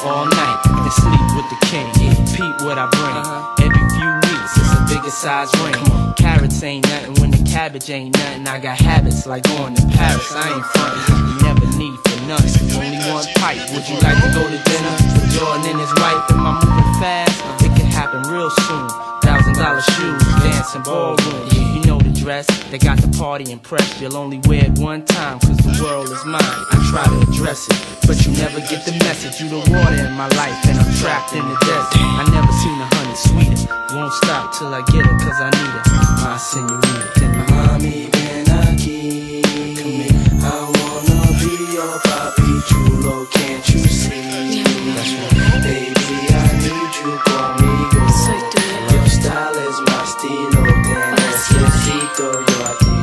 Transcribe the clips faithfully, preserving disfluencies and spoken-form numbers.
all night and sleep with the king. Repeat what I bring. Every few weeks it's a bigger size ring. Carrots ain't nothing when the cabbage ain't nothing. I got habits like going to Paris. I ain't frontin'. You never need for nothing. Only one pipe. Would you like to go to dinner with Jordan and his wife? Am I moving fast? It could happen real soon. Thousand dollar shoes, dancing ballroom. You know the dress, they got the party impressed. You'll only wear it one time, cause the world is mine. I try to address it, but you never get the message. You the water in my life, and I'm trapped in the desert. I never seen a honey sweeter. Won't stop till I get her, cause I need her. My senorita, Mami, ven aquí. Come here. I wanna be your papi chulo, can't you see? That's right. Baby, I need you conmigo. Your style is my estilo, te necesito yo a ti.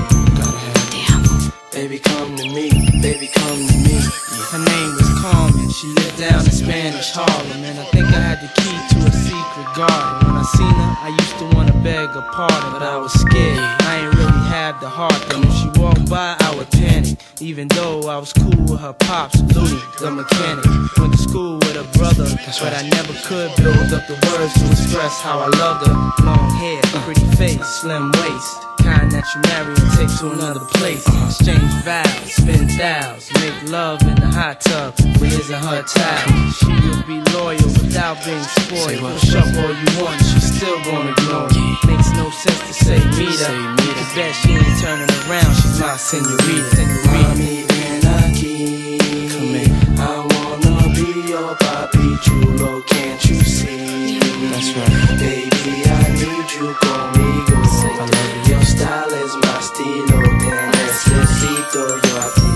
Baby, come to me, baby, come to me. Her name was Carmen, she lived down in Spanish Harlem. And I think I had the key to a secret garden. When I seen her, I used to wanna beg her pardon, but I was scared, I ain't really have the heart. Then if she walked by, I would panic. Even though I was cool with her pops, Louie, the mechanic. Went to school with her brother, but I never could build up the words to express how I loved her. Long hair, pretty face, slim waist, kind that you marry and take to another place. Exchange vows, spin thous, make love in the hot tub when it's in her towel. She will be loyal without being spoiled. Push up all you want, she's still gonna ignore you. Makes no sense to say meet her, cause that she ain't turning around, she's my senorita. Mami, ven aquí. Come here. I wanna be your papi chulo, can't you see? That's right. Baby, I need you conmigo. I love you. Your style is my estilo, te necesito yo a ti.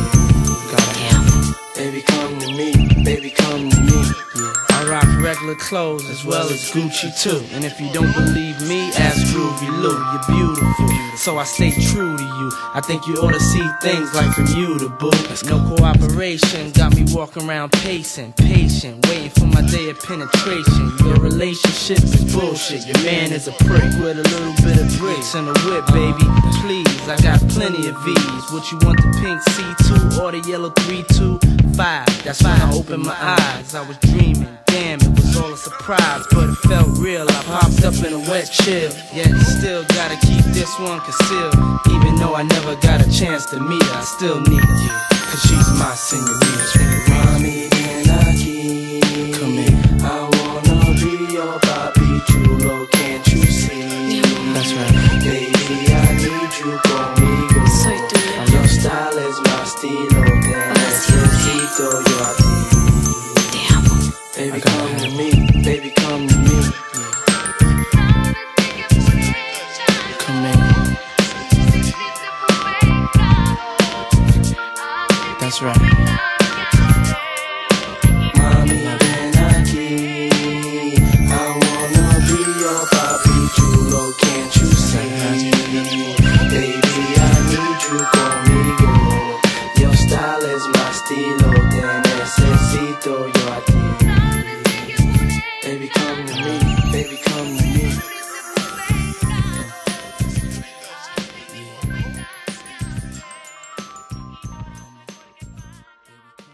Baby, come to me, baby, come to me. Yeah. I rock regular clothes as well as Gucci too. And if you don't believe me, ask Groovy Lou. You're beautiful, so I stay true to you. I think you ought to see things like Bermuda, boo. No cooperation, got me walking around pacing, patient, waiting for my day of penetration. Your relationship is bullshit. Your man is a prick with a little bit of bricks and a whip, baby. Please, I got plenty of V's. What you want, the pink C two or the yellow three two five? That's when I opened my eyes. I was dreaming, damn, it was all a surprise, but it felt real. I popped up in a wet chill, yet still gotta keep this one concealed. Even though I never got a chance to meet her, I still need her, cause she's my senorita. Mami, ven aquí. Come here. I wanna be your papi chulo, can't you see? That's right. Baby, I need you conmigo.